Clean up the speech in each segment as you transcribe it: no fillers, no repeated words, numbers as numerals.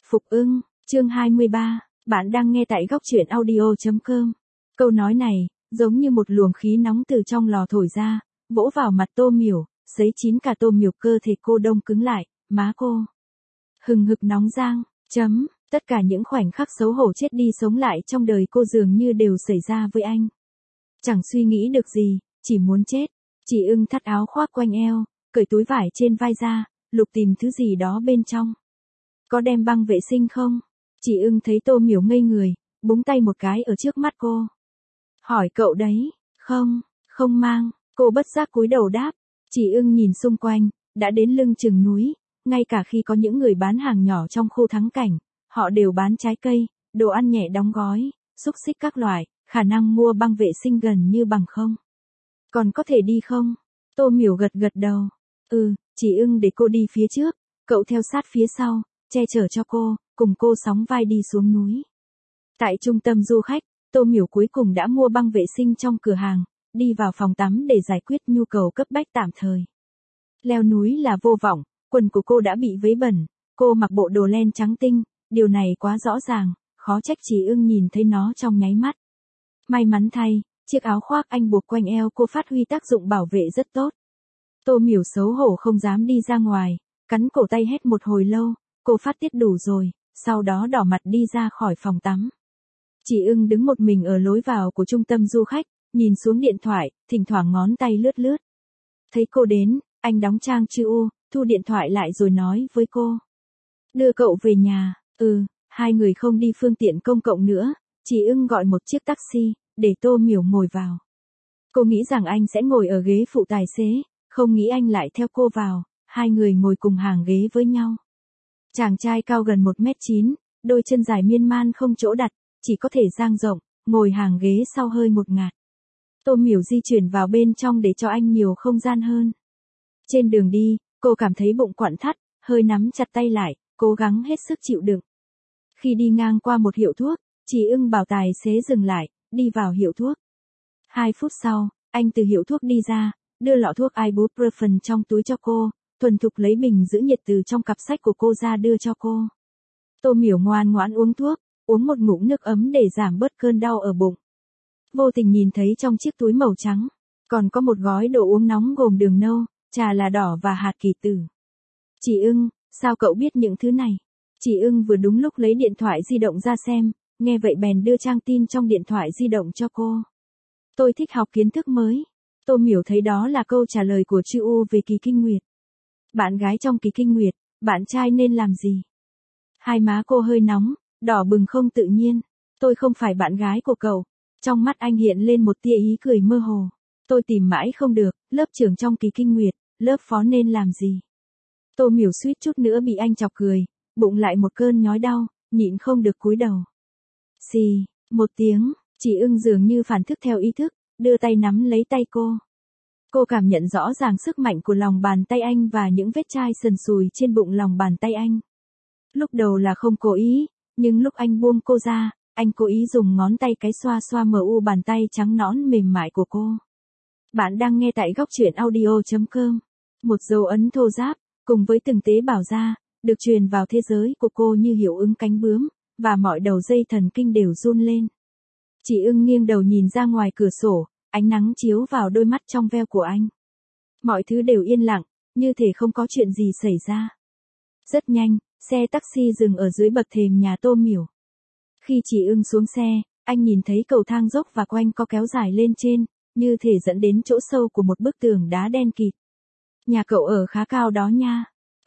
Phục ưng, chương 23, bạn đang nghe tại góc truyện audio.com. Câu nói này, giống như một luồng khí nóng từ trong lò thổi ra, vỗ vào mặt Tô Miểu, sấy chín cả Tô Miểu, cơ thể cô đông cứng lại, má cô hừng hực nóng rang, tất cả những khoảnh khắc xấu hổ chết đi sống lại trong đời cô dường như đều xảy ra với anh. Chẳng suy nghĩ được gì, chỉ muốn chết. Chị ưng thắt áo khoác quanh eo, cởi túi vải trên vai ra, lục tìm thứ gì đó bên trong. Có đem băng vệ sinh không? Chị ưng thấy Tô Miểu ngây người, búng tay một cái ở trước mắt cô. Hỏi cậu đấy, không mang, cô bất giác cúi đầu đáp. Chị ưng nhìn xung quanh, đã đến lưng chừng núi, ngay cả khi có những người bán hàng nhỏ trong khu thắng cảnh, họ đều bán trái cây, đồ ăn nhẹ đóng gói, xúc xích các loại, khả năng mua băng vệ sinh gần như bằng không. Còn có thể đi không? Tô Miểu gật gật đầu. Chị ưng để cô đi phía trước, cậu theo sát phía sau, che chở cho cô, cùng cô sóng vai đi xuống núi. Tại trung tâm du khách, Tô Miểu cuối cùng đã mua băng vệ sinh trong cửa hàng, đi vào phòng tắm để giải quyết nhu cầu cấp bách tạm thời. Leo núi là vô vọng, quần của cô đã bị vấy bẩn, cô mặc bộ đồ len trắng tinh, điều này quá rõ ràng, khó trách chị ưng nhìn thấy nó trong nháy mắt. May mắn thay, chiếc áo khoác anh buộc quanh eo cô phát huy tác dụng bảo vệ rất tốt. Tô Miểu xấu hổ không dám đi ra ngoài, cắn cổ tay hét một hồi lâu, cô phát tiết đủ rồi, sau đó đỏ mặt đi ra khỏi phòng tắm. Chị ưng đứng một mình ở lối vào của trung tâm du khách, nhìn xuống điện thoại, thỉnh thoảng ngón tay lướt lướt. Thấy cô đến, anh đóng trang chữ U, thu điện thoại lại rồi nói với cô. Đưa cậu về nhà. Hai người không đi phương tiện công cộng nữa, chị ưng gọi một chiếc taxi, để Tô Miểu ngồi vào. Cô nghĩ rằng anh sẽ ngồi ở ghế phụ tài xế, không nghĩ anh lại theo cô vào, hai người ngồi cùng hàng ghế với nhau. Chàng trai cao gần 1m9, đôi chân dài miên man không chỗ đặt, chỉ có thể dang rộng, ngồi hàng ghế sau hơi một ngạt. Tô Miểu di chuyển vào bên trong để cho anh nhiều không gian hơn. Trên đường đi, cô cảm thấy bụng quặn thắt, hơi nắm chặt tay lại, cố gắng hết sức chịu đựng. Khi đi ngang qua một hiệu thuốc, chị ưng bảo tài xế dừng lại, đi vào hiệu thuốc. 2 phút sau, anh từ hiệu thuốc đi ra, đưa lọ thuốc ibuprofen trong túi cho cô, thuần thục lấy bình giữ nhiệt từ trong cặp sách của cô ra đưa cho cô. Tô Miểu ngoan ngoãn uống thuốc, uống một ngụm nước ấm để giảm bớt cơn đau ở bụng. Vô tình nhìn thấy trong chiếc túi màu trắng, còn có một gói đồ uống nóng gồm đường nâu, trà là đỏ và hạt kỳ tử. Chị ưng, sao cậu biết những thứ này? Chị ưng vừa đúng lúc lấy điện thoại di động ra xem, nghe vậy bèn đưa trang tin trong điện thoại di động cho cô. Tôi thích học kiến thức mới. Tô Miểu thấy đó là câu trả lời của chữ U về kỳ kinh nguyệt. Bạn gái trong kỳ kinh nguyệt, bạn trai nên làm gì? Hai má cô hơi nóng, đỏ bừng không tự nhiên. Tôi không phải bạn gái của cậu. Trong mắt anh hiện lên một tia ý cười mơ hồ. Tôi tìm mãi không được, lớp trưởng trong kỳ kinh nguyệt, lớp phó nên làm gì? Tô Miểu suýt chút nữa bị anh chọc cười, bụng lại một cơn nhói đau, nhịn không được cúi đầu. Xì, một tiếng, chị ưng dường như phản thức theo ý thức, đưa tay nắm lấy tay cô. Cô cảm nhận rõ ràng sức mạnh của lòng bàn tay anh và những vết chai sần sùi trên bụng lòng bàn tay anh. Lúc đầu là không cố ý, nhưng lúc anh buông cô ra, anh cố ý dùng ngón tay cái xoa xoa bàn tay trắng nõn mềm mại của cô. Bạn đang nghe tại góc truyện audio.com. Một dấu ấn thô ráp, cùng với từng tế bào da, được truyền vào thế giới của cô như hiệu ứng cánh bướm, và mọi đầu dây thần kinh đều run lên. Chị ưng nghiêng đầu nhìn ra ngoài cửa sổ, ánh nắng chiếu vào đôi mắt trong veo của anh. Mọi thứ đều yên lặng, như thể không có chuyện gì xảy ra. Rất nhanh, xe taxi dừng ở dưới bậc thềm nhà Tô Miểu. Khi chị ưng xuống xe, anh nhìn thấy cầu thang dốc và quanh có kéo dài lên trên, như thể dẫn đến chỗ sâu của một bức tường đá đen kịt. Nhà cậu ở khá cao đó nha.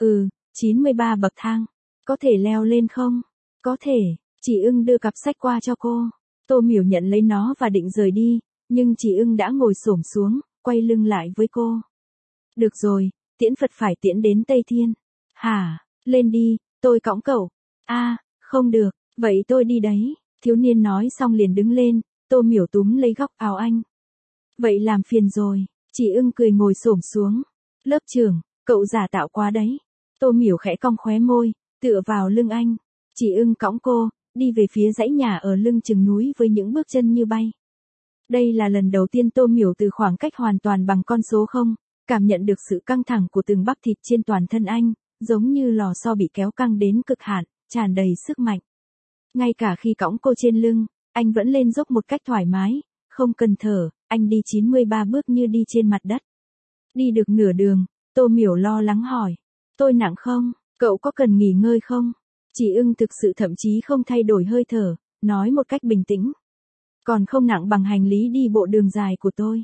93 bậc thang. Có thể leo lên không? Có thể. Chị ưng đưa cặp sách qua cho cô. Tô Miểu nhận lấy nó và định rời đi, nhưng chị ưng đã ngồi xổm xuống, quay lưng lại với cô. Được rồi, tiễn Phật phải tiễn đến Tây Thiên. Hả, lên đi, tôi cõng cậu. Không được, vậy tôi đi đấy. Thiếu niên nói xong liền đứng lên, Tô Miểu túm lấy góc áo anh. Vậy làm phiền rồi, chị ưng cười ngồi xổm xuống. Lớp trưởng, cậu giả tạo quá đấy. Tô Miểu khẽ cong khóe môi, tựa vào lưng anh. Chị ưng cõng cô, đi về phía dãy nhà ở lưng chừng núi với những bước chân như bay. Đây là lần đầu tiên Tô Miểu từ khoảng cách hoàn toàn bằng con số 0, cảm nhận được sự căng thẳng của từng bắp thịt trên toàn thân anh, giống như lò xo bị kéo căng đến cực hạn, tràn đầy sức mạnh. Ngay cả khi cõng cô trên lưng, anh vẫn lên dốc một cách thoải mái, không cần thở, anh đi 93 bước như đi trên mặt đất. Đi được nửa đường, Tô Miểu lo lắng hỏi. Tôi nặng không? Cậu có cần nghỉ ngơi không? Chị Ưng thực sự thậm chí không thay đổi hơi thở, nói một cách bình tĩnh. Còn không nặng bằng hành lý đi bộ đường dài của tôi.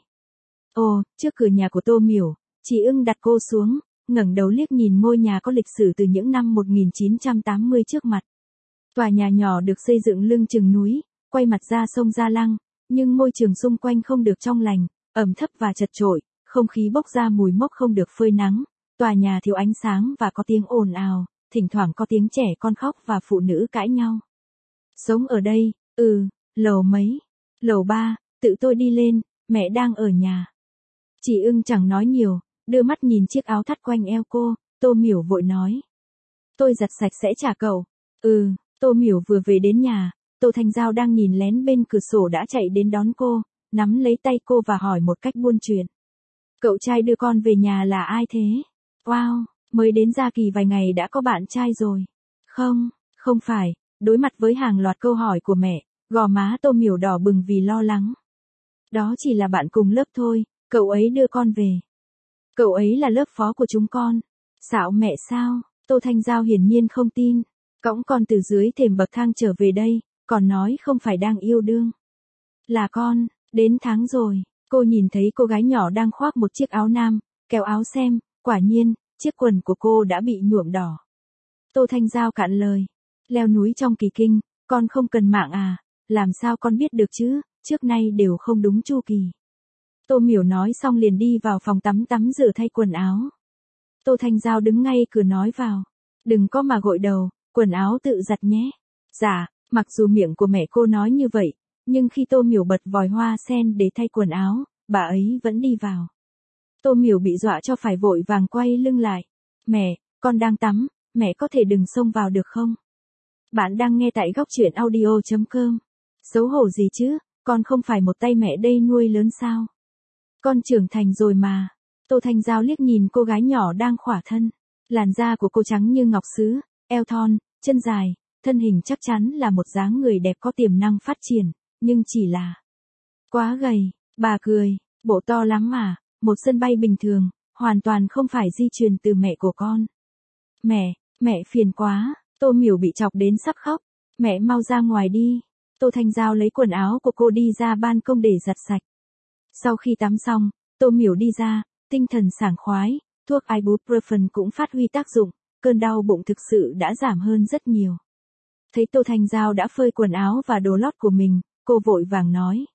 Ồ, trước cửa nhà của Tô Miểu, chị Ưng đặt cô xuống, ngẩng đầu liếc nhìn ngôi nhà có lịch sử từ những năm 1980 trước mặt. Tòa nhà nhỏ được xây dựng lưng chừng núi, quay mặt ra sông Gia Lăng, nhưng môi trường xung quanh không được trong lành, ẩm thấp và chật chội, không khí bốc ra mùi mốc không được phơi nắng, tòa nhà thiếu ánh sáng và có tiếng ồn ào, thỉnh thoảng có tiếng trẻ con khóc và phụ nữ cãi nhau. Sống ở đây, lầu mấy? Lầu 3, tự tôi đi lên, mẹ đang ở nhà. Chị Ưng chẳng nói nhiều, đưa mắt nhìn chiếc áo thắt quanh eo cô, Tô Miểu vội nói. Tôi giặt sạch sẽ trả cậu. Tô Miểu vừa về đến nhà, Tô Thanh Giao đang nhìn lén bên cửa sổ đã chạy đến đón cô, nắm lấy tay cô và hỏi một cách buôn chuyện. Cậu trai đưa con về nhà là ai thế? Wow, mới đến Gia Kỳ vài ngày đã có bạn trai rồi. Không phải, đối mặt với hàng loạt câu hỏi của mẹ, gò má Tô Miểu đỏ bừng vì lo lắng. Đó chỉ là bạn cùng lớp thôi, cậu ấy đưa con về. Cậu ấy là lớp phó của chúng con. Xạo mẹ sao? Tô Thanh Giao hiển nhiên không tin. Cõng con từ dưới thềm bậc thang trở về đây, còn nói không phải đang yêu đương. Là con, đến tháng rồi. Cô nhìn thấy cô gái nhỏ đang khoác một chiếc áo nam, kéo áo xem, quả nhiên, chiếc quần của cô đã bị nhuộm đỏ. Tô Thanh Giao cạn lời. Leo núi trong kỳ kinh, con không cần mạng à, làm sao con biết được chứ, trước nay đều không đúng chu kỳ. Tô Miểu nói xong liền đi vào phòng tắm rửa thay quần áo. Tô Thanh Giao đứng ngay cửa nói vào. Đừng có mà gội đầu, quần áo tự giặt nhé. Dạ, mặc dù miệng của mẹ cô nói như vậy, nhưng khi Tô Miểu bật vòi hoa sen để thay quần áo, bà ấy vẫn đi vào. Tô Miểu bị dọa cho phải vội vàng quay lưng lại. Mẹ, con đang tắm, mẹ có thể đừng xông vào được không? Bạn đang nghe tại góc truyện audio.com. Xấu hổ gì chứ, con không phải một tay mẹ đây nuôi lớn sao? Con trưởng thành rồi mà. Tô Thanh Giao liếc nhìn cô gái nhỏ đang khỏa thân. Làn da của cô trắng như ngọc sứ, eo thon, chân dài, thân hình chắc chắn là một dáng người đẹp có tiềm năng phát triển, nhưng chỉ là quá gầy. Bà cười, bộ to lắm mà, một sân bay bình thường, hoàn toàn không phải di truyền từ mẹ của con. Mẹ phiền quá. Tô Miểu bị chọc đến sắp khóc. Mẹ mau ra ngoài đi. Tô Thanh Giao lấy quần áo của cô đi ra ban công để giặt sạch. Sau khi tắm xong, Tô Miểu đi ra, tinh thần sảng khoái, thuốc ibuprofen cũng phát huy tác dụng, cơn đau bụng thực sự đã giảm hơn rất nhiều. Thấy Tô Thanh Giao đã phơi quần áo và đồ lót của mình, cô vội vàng nói.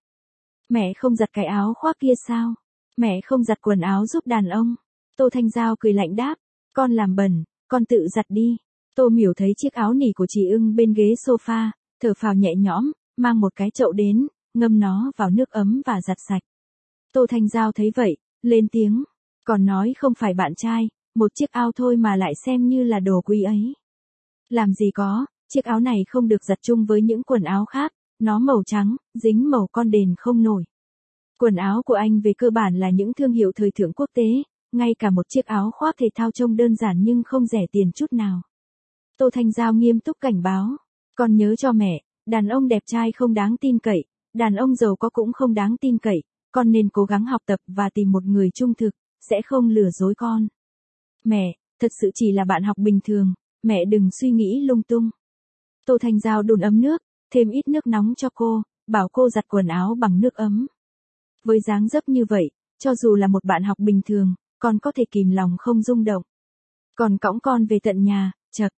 Mẹ không giặt cái áo khoác kia sao? Mẹ không giặt quần áo giúp đàn ông. Tô Thanh Giao cười lạnh đáp. Con làm bẩn, con tự giặt đi. Tô Miểu thấy chiếc áo nỉ của chị Ưng bên ghế sofa, thở phào nhẹ nhõm, mang một cái chậu đến, ngâm nó vào nước ấm và giặt sạch. Tô Thanh Giao thấy vậy, lên tiếng, còn nói không phải bạn trai, một chiếc áo thôi mà lại xem như là đồ quý ấy. Làm gì có, chiếc áo này không được giặt chung với những quần áo khác, nó màu trắng, dính màu con đền không nổi. Quần áo của anh về cơ bản là những thương hiệu thời thượng quốc tế, ngay cả một chiếc áo khoác thể thao trông đơn giản nhưng không rẻ tiền chút nào. Tô Thanh Giao nghiêm túc cảnh báo, con nhớ cho mẹ, đàn ông đẹp trai không đáng tin cậy, đàn ông giàu có cũng không đáng tin cậy, con nên cố gắng học tập và tìm một người trung thực, sẽ không lừa dối con. Mẹ, thật sự chỉ là bạn học bình thường, mẹ đừng suy nghĩ lung tung. Tô Thanh Giao đun ấm nước, thêm ít nước nóng cho cô, bảo cô giặt quần áo bằng nước ấm. Với dáng dấp như vậy, cho dù là một bạn học bình thường, con có thể kìm lòng không rung động. Còn cõng con về tận nhà, chậc.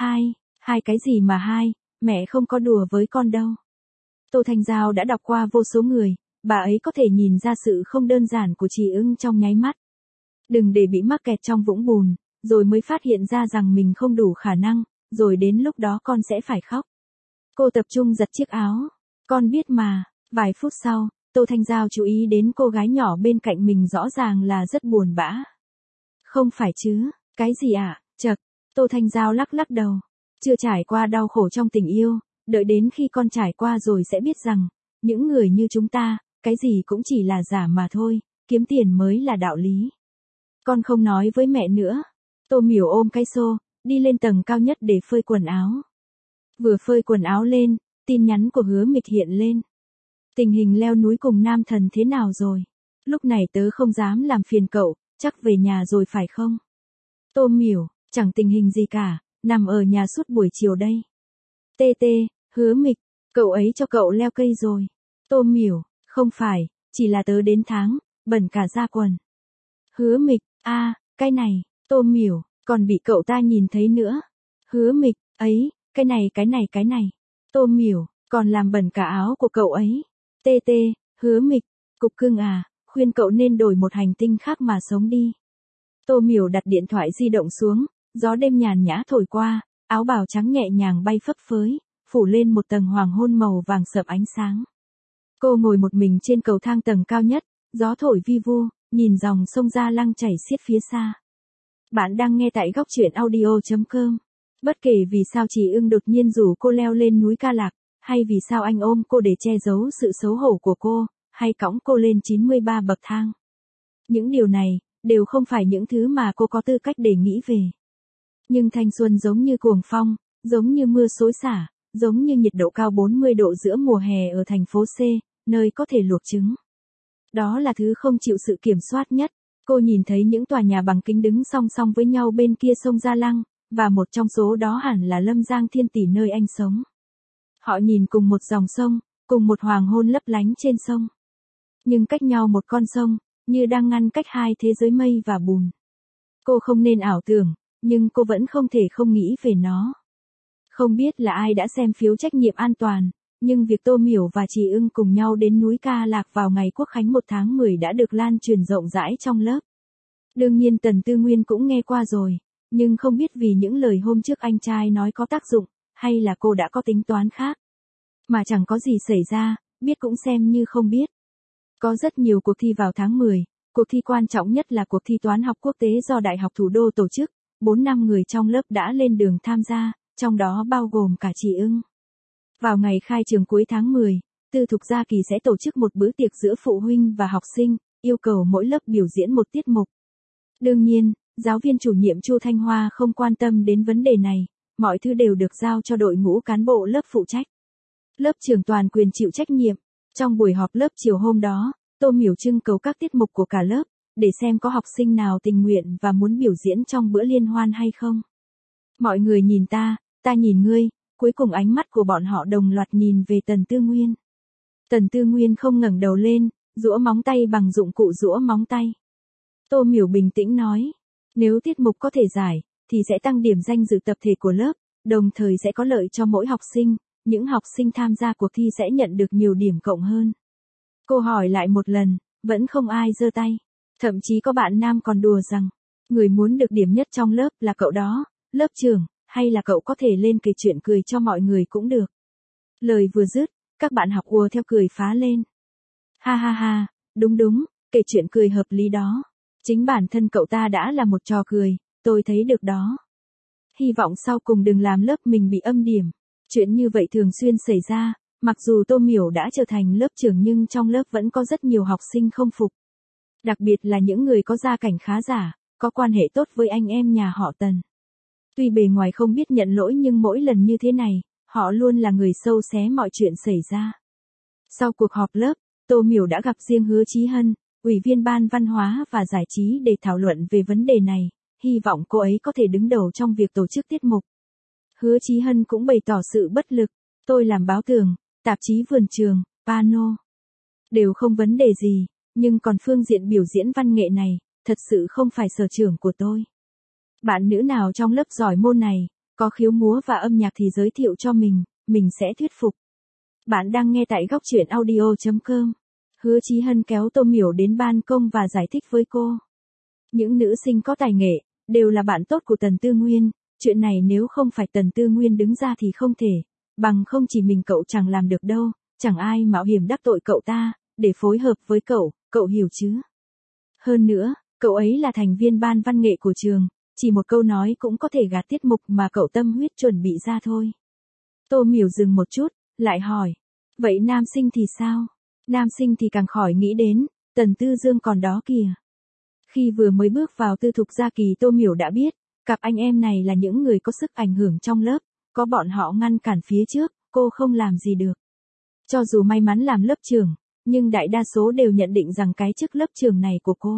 Hai cái gì mà hai, mẹ không có đùa với con đâu. Tô Thanh Giao đã đọc qua vô số người, bà ấy có thể nhìn ra sự không đơn giản của chị Ưng trong nháy mắt. Đừng để bị mắc kẹt trong vũng bùn, rồi mới phát hiện ra rằng mình không đủ khả năng, rồi đến lúc đó con sẽ phải khóc. Cô tập trung giặt chiếc áo. Con biết mà. Vài phút sau, Tô Thanh Giao chú ý đến cô gái nhỏ bên cạnh mình rõ ràng là rất buồn bã. Không phải chứ, cái gì ạ? Chậc. Tô Thanh Giao lắc đầu. Chưa trải qua đau khổ trong tình yêu, đợi đến khi con trải qua rồi sẽ biết rằng, những người như chúng ta, cái gì cũng chỉ là giả mà thôi, kiếm tiền mới là đạo lý. Con không nói với mẹ nữa. Tô Miểu ôm cái xô, đi lên tầng cao nhất để phơi quần áo. Vừa phơi quần áo lên, tin nhắn của Hứa Mịch hiện lên. Tình hình leo núi cùng nam thần thế nào rồi? Lúc này tớ không dám làm phiền cậu, chắc về nhà rồi phải không? Tô Miểu, chẳng tình hình gì cả, nằm ở nhà suốt buổi chiều đây. TT, Hứa Mịch, cậu ấy cho cậu leo cây rồi. Tô Miểu, không phải, chỉ là tớ đến tháng, bẩn cả da quần. Hứa Mịch, cái này, Tô Miểu, còn bị cậu ta nhìn thấy nữa. Hứa Mịch, ấy, cái này. Tô Miểu, còn làm bẩn cả áo của cậu ấy. TT, Hứa Mịch, cục cưng à, khuyên cậu nên đổi một hành tinh khác mà sống đi. Tô Miểu đặt điện thoại di động xuống, gió đêm nhàn nhã thổi qua, áo bào trắng nhẹ nhàng bay phấp phới, phủ lên một tầng hoàng hôn màu vàng sậm ánh sáng. Cô ngồi một mình trên cầu thang tầng cao nhất, gió thổi vi vu, nhìn dòng sông Gia Lăng chảy xiết phía xa. Bạn đang nghe tại góc truyện audio.com. Bất kể vì sao Trì Ưng đột nhiên rủ cô leo lên núi Ca Lạc, hay vì sao anh ôm cô để che giấu sự xấu hổ của cô, hay cõng cô lên 93 bậc thang. Những điều này, đều không phải những thứ mà cô có tư cách để nghĩ về. Nhưng thanh xuân giống như cuồng phong, giống như mưa xối xả, giống như nhiệt độ cao 40 độ giữa mùa hè ở thành phố C, nơi có thể luộc trứng. Đó là thứ không chịu sự kiểm soát nhất. Cô nhìn thấy những tòa nhà bằng kính đứng song song với nhau bên kia sông Gia Lăng, và một trong số đó hẳn là Lâm Giang Thiên Tỷ nơi anh sống. Họ nhìn cùng một dòng sông, cùng một hoàng hôn lấp lánh trên sông. Nhưng cách nhau một con sông, như đang ngăn cách hai thế giới mây và bùn. Cô không nên ảo tưởng, nhưng cô vẫn không thể không nghĩ về nó. Không biết là ai đã xem phiếu trách nhiệm an toàn, nhưng việc Tô Miểu và Trì Ưng cùng nhau đến núi Ca Lạc vào ngày Quốc khánh 1 tháng 10 đã được lan truyền rộng rãi trong lớp. Đương nhiên Tần Tư Nguyên cũng nghe qua rồi, nhưng không biết vì những lời hôm trước anh trai nói có tác dụng, hay là cô đã có tính toán khác. Mà chẳng có gì xảy ra, biết cũng xem như không biết. Có rất nhiều cuộc thi vào tháng 10, cuộc thi quan trọng nhất là cuộc thi toán học quốc tế do Đại học Thủ đô tổ chức, 4-5 người trong lớp đã lên đường tham gia, trong đó bao gồm cả Trì Ưng. Vào ngày khai trường cuối tháng 10, Tư Thục Gia Kỳ sẽ tổ chức một bữa tiệc giữa phụ huynh và học sinh, yêu cầu mỗi lớp biểu diễn một tiết mục. Đương nhiên, giáo viên chủ nhiệm Chu Thanh Hoa không quan tâm đến vấn đề này, mọi thứ đều được giao cho đội ngũ cán bộ lớp phụ trách. Lớp trưởng toàn quyền chịu trách nhiệm. Trong buổi họp lớp chiều hôm đó, Tô Miểu trưng cầu các tiết mục của cả lớp, để xem có học sinh nào tình nguyện và muốn biểu diễn trong bữa liên hoan hay không. Mọi người nhìn ta nhìn ngươi, cuối cùng ánh mắt của bọn họ đồng loạt nhìn về Tần Tư Nguyên. Tần Tư Nguyên không ngẩng đầu lên, giũa móng tay bằng dụng cụ giũa móng tay. Tô Miểu bình tĩnh nói, nếu tiết mục có thể giải, thì sẽ tăng điểm danh dự tập thể của lớp, đồng thời sẽ có lợi cho mỗi học sinh, những học sinh tham gia cuộc thi sẽ nhận được nhiều điểm cộng hơn. Cô hỏi lại một lần, vẫn không ai giơ tay. Thậm chí có bạn nam còn đùa rằng, người muốn được điểm nhất trong lớp là cậu đó, lớp trưởng, hay là cậu có thể lên kể chuyện cười cho mọi người cũng được. Lời vừa dứt, các bạn học ùa theo cười phá lên. Ha ha ha, đúng, kể chuyện cười hợp lý đó. Chính bản thân cậu ta đã là một trò cười, tôi thấy được đó. Hy vọng sau cùng đừng làm lớp mình bị âm điểm. Chuyện như vậy thường xuyên xảy ra, mặc dù Tô Miểu đã trở thành lớp trưởng nhưng trong lớp vẫn có rất nhiều học sinh không phục. Đặc biệt là những người có gia cảnh khá giả, có quan hệ tốt với anh em nhà họ Tần. Tuy bề ngoài không biết nhận lỗi nhưng mỗi lần như thế này, họ luôn là người sâu xé mọi chuyện xảy ra. Sau cuộc họp lớp, Tô Miểu đã gặp riêng Hứa Chí Hân, Ủy viên Ban Văn hóa và Giải trí để thảo luận về vấn đề này, hy vọng cô ấy có thể đứng đầu trong việc tổ chức tiết mục. Hứa Chí Hân cũng bày tỏ sự bất lực, tôi làm báo tường, tạp chí vườn trường, pano. Đều không vấn đề gì, nhưng còn phương diện biểu diễn văn nghệ này, thật sự không phải sở trường của tôi. Bạn nữ nào trong lớp giỏi môn này, có khiếu múa và âm nhạc thì giới thiệu cho mình sẽ thuyết phục. Bạn đang nghe tại góc truyện audio.com. Hứa Chí Hân kéo Tô Miểu đến ban công và giải thích với cô. Những nữ sinh có tài nghệ, đều là bạn tốt của Tần Tư Nguyên, chuyện này nếu không phải Tần Tư Nguyên đứng ra thì không thể, bằng không chỉ mình cậu chẳng làm được đâu, chẳng ai mạo hiểm đắc tội cậu ta, để phối hợp với cậu hiểu chứ. Hơn nữa, cậu ấy là thành viên ban văn nghệ của trường, chỉ một câu nói cũng có thể gạt tiết mục mà cậu tâm huyết chuẩn bị ra thôi. Tô Miểu dừng một chút, lại hỏi, vậy nam sinh thì sao? Nam sinh thì càng khỏi nghĩ đến, Tần Tư Dương còn đó kìa. Khi vừa mới bước vào Tư Thục Gia Kỳ Tô Miểu đã biết, cặp anh em này là những người có sức ảnh hưởng trong lớp, có bọn họ ngăn cản phía trước, cô không làm gì được. Cho dù may mắn làm lớp trưởng, nhưng đại đa số đều nhận định rằng cái chức lớp trưởng này của cô.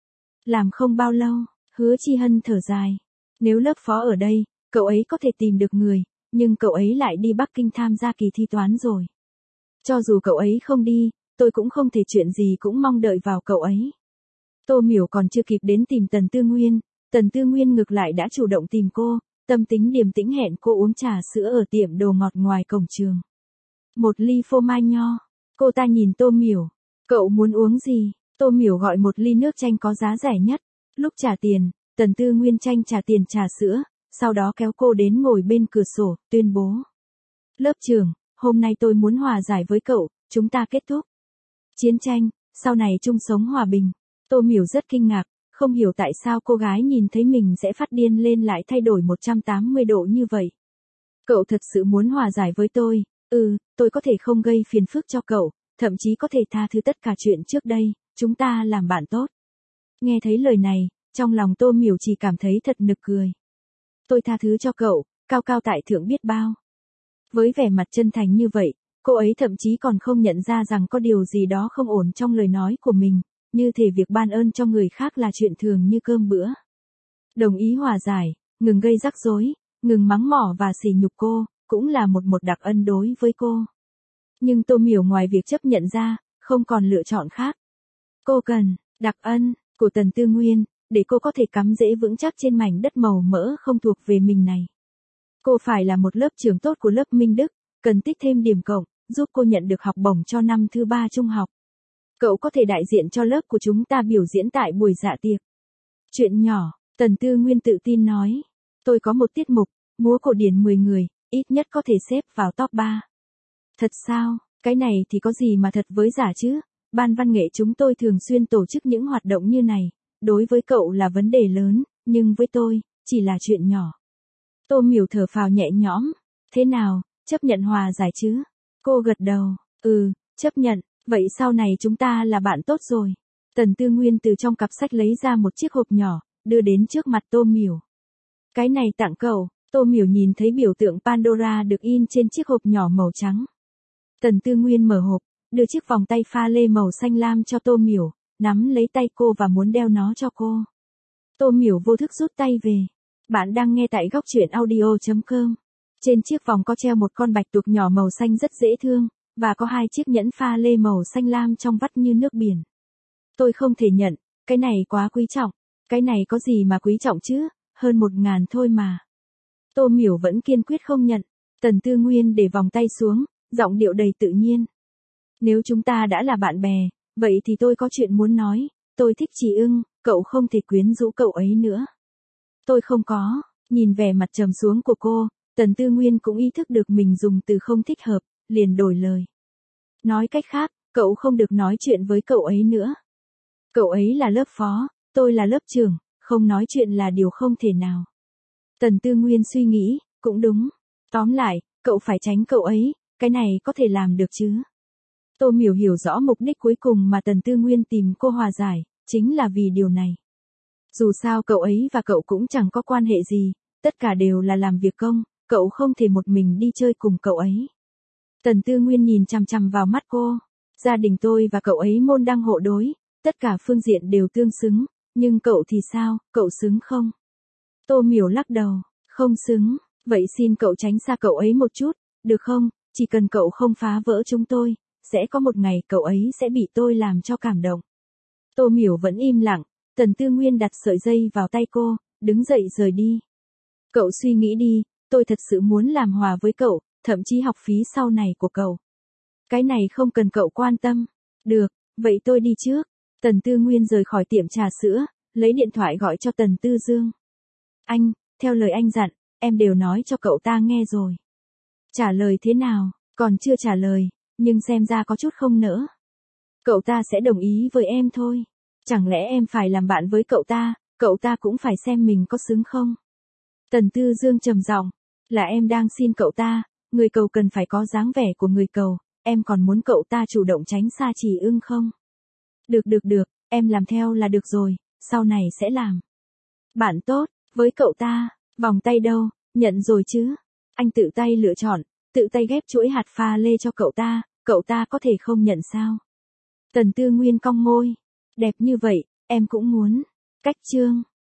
Làm không bao lâu, Hứa Chi Hân thở dài. Nếu lớp phó ở đây, cậu ấy có thể tìm được người, nhưng cậu ấy lại đi Bắc Kinh tham gia kỳ thi toán rồi. Cho dù cậu ấy không đi, tôi cũng không thể chuyện gì cũng mong đợi vào cậu ấy. Tô Miểu còn chưa kịp đến tìm Tần Tư Nguyên, Tần Tư Nguyên ngược lại đã chủ động tìm cô, tâm tính điềm tĩnh hẹn cô uống trà sữa ở tiệm đồ ngọt ngoài cổng trường. Một ly phô mai nho. Cô ta nhìn Tô Miểu. Cậu muốn uống gì? Tô Miểu gọi một ly nước chanh có giá rẻ nhất. Lúc trả tiền, Tần Tư Nguyên Tranh trả tiền trà sữa, sau đó kéo cô đến ngồi bên cửa sổ, tuyên bố. Lớp trưởng, hôm nay tôi muốn hòa giải với cậu, chúng ta kết thúc chiến tranh, sau này chung sống hòa bình. Tô Miểu rất kinh ngạc, không hiểu tại sao cô gái nhìn thấy mình sẽ phát điên lên lại thay đổi 180 độ như vậy. Cậu thật sự muốn hòa giải với tôi? Tôi có thể không gây phiền phức cho cậu, thậm chí có thể tha thứ tất cả chuyện trước đây, chúng ta làm bạn tốt. Nghe thấy lời này, trong lòng Tô Miểu chỉ cảm thấy thật nực cười. Tôi tha thứ cho cậu, cao cao tại thượng biết bao. Với vẻ mặt chân thành như vậy, cô ấy thậm chí còn không nhận ra rằng có điều gì đó không ổn trong lời nói của mình, như thể việc ban ơn cho người khác là chuyện thường như cơm bữa. Đồng ý hòa giải, ngừng gây rắc rối, ngừng mắng mỏ và sỉ nhục cô, cũng là một đặc ân đối với cô. Nhưng Tô Miểu ngoài việc chấp nhận ra, không còn lựa chọn khác. Cô cần đặc ân của Tần Tư Nguyên, để cô có thể cắm rễ vững chắc trên mảnh đất màu mỡ không thuộc về mình này. Cô phải là một lớp trưởng tốt của lớp Minh Đức, cần tích thêm điểm cộng, giúp cô nhận được học bổng cho năm thứ 3 trung học. Cậu có thể đại diện cho lớp của chúng ta biểu diễn tại buổi dạ tiệc. Chuyện nhỏ, Tần Tư Nguyên tự tin nói. Tôi có một tiết mục, múa cổ điển 10 người, ít nhất có thể xếp vào top 3. Thật sao, cái này thì có gì mà thật với giả chứ? Ban văn nghệ chúng tôi thường xuyên tổ chức những hoạt động như này, đối với cậu là vấn đề lớn, nhưng với tôi, chỉ là chuyện nhỏ. Tô Miểu thở phào nhẹ nhõm. Thế nào, chấp nhận hòa giải chứ? Cô gật đầu. Chấp nhận, vậy sau này chúng ta là bạn tốt rồi. Tần Tư Nguyên từ trong cặp sách lấy ra một chiếc hộp nhỏ, đưa đến trước mặt Tô Miểu. Cái này tặng cậu. Tô Miểu nhìn thấy biểu tượng Pandora được in trên chiếc hộp nhỏ màu trắng. Tần Tư Nguyên mở hộp, đưa chiếc vòng tay pha lê màu xanh lam cho Tô Miểu, nắm lấy tay cô và muốn đeo nó cho cô. Tô Miểu vô thức rút tay về. Bạn đang nghe tại góc truyện audio.com. Trên chiếc vòng có treo một con bạch tuộc nhỏ màu xanh rất dễ thương, và có 2 chiếc nhẫn pha lê màu xanh lam trong vắt như nước biển. Tôi không thể nhận, cái này quá quý trọng. Cái này có gì mà quý trọng chứ, hơn 1.000 thôi mà. Tô Miểu vẫn kiên quyết không nhận. Tần Tư Nguyên để vòng tay xuống, giọng điệu đầy tự nhiên. Nếu chúng ta đã là bạn bè, vậy thì tôi có chuyện muốn nói. Tôi thích Trì Ưng, cậu không thể quyến rũ cậu ấy nữa. Tôi không có. Nhìn vẻ mặt trầm xuống của cô, Tần Tư Nguyên cũng ý thức được mình dùng từ không thích hợp, liền đổi lời. Nói cách khác, cậu không được nói chuyện với cậu ấy nữa. Cậu ấy là lớp phó, tôi là lớp trưởng, không nói chuyện là điều không thể nào. Tần Tư Nguyên suy nghĩ, cũng đúng. Tóm lại, cậu phải tránh cậu ấy, cái này có thể làm được chứ. Tô Miểu hiểu rõ mục đích cuối cùng mà Tần Tư Nguyên tìm cô hòa giải, chính là vì điều này. Dù sao cậu ấy và cậu cũng chẳng có quan hệ gì, tất cả đều là làm việc công, cậu không thể một mình đi chơi cùng cậu ấy. Tần Tư Nguyên nhìn chằm chằm vào mắt cô. Gia đình tôi và cậu ấy môn đăng hộ đối, tất cả phương diện đều tương xứng, nhưng cậu thì sao, cậu xứng không? Tô Miểu lắc đầu, không xứng, vậy xin cậu tránh xa cậu ấy một chút, được không? Chỉ cần cậu không phá vỡ chúng tôi, sẽ có một ngày cậu ấy sẽ bị tôi làm cho cảm động. Tô Miểu vẫn im lặng, Tần Tư Nguyên đặt sợi dây vào tay cô, đứng dậy rời đi. Cậu suy nghĩ đi, tôi thật sự muốn làm hòa với cậu, thậm chí học phí sau này của cậu. Cái này không cần cậu quan tâm. Được, vậy tôi đi trước. Tần Tư Nguyên rời khỏi tiệm trà sữa, lấy điện thoại gọi cho Tần Tư Dương. Anh, theo lời anh dặn, em đều nói cho cậu ta nghe rồi. Trả lời thế nào, còn chưa trả lời, nhưng xem ra có chút không nỡ. Cậu ta sẽ đồng ý với em thôi. Chẳng lẽ em phải làm bạn với cậu ta cũng phải xem mình có xứng không? Tần Tư Dương trầm giọng, là em đang xin cậu ta, người cầu cần phải có dáng vẻ của người cầu, em còn muốn cậu ta chủ động tránh xa Trì Ưng không? Được, em làm theo là được rồi, sau này sẽ làm. Bạn tốt, với cậu ta, vòng tay đâu, nhận rồi chứ? Anh tự tay lựa chọn, tự tay ghép chuỗi hạt pha lê cho cậu ta có thể không nhận sao? Tần Tư Nguyên cong môi. Đẹp như vậy, em cũng muốn. Cách chương.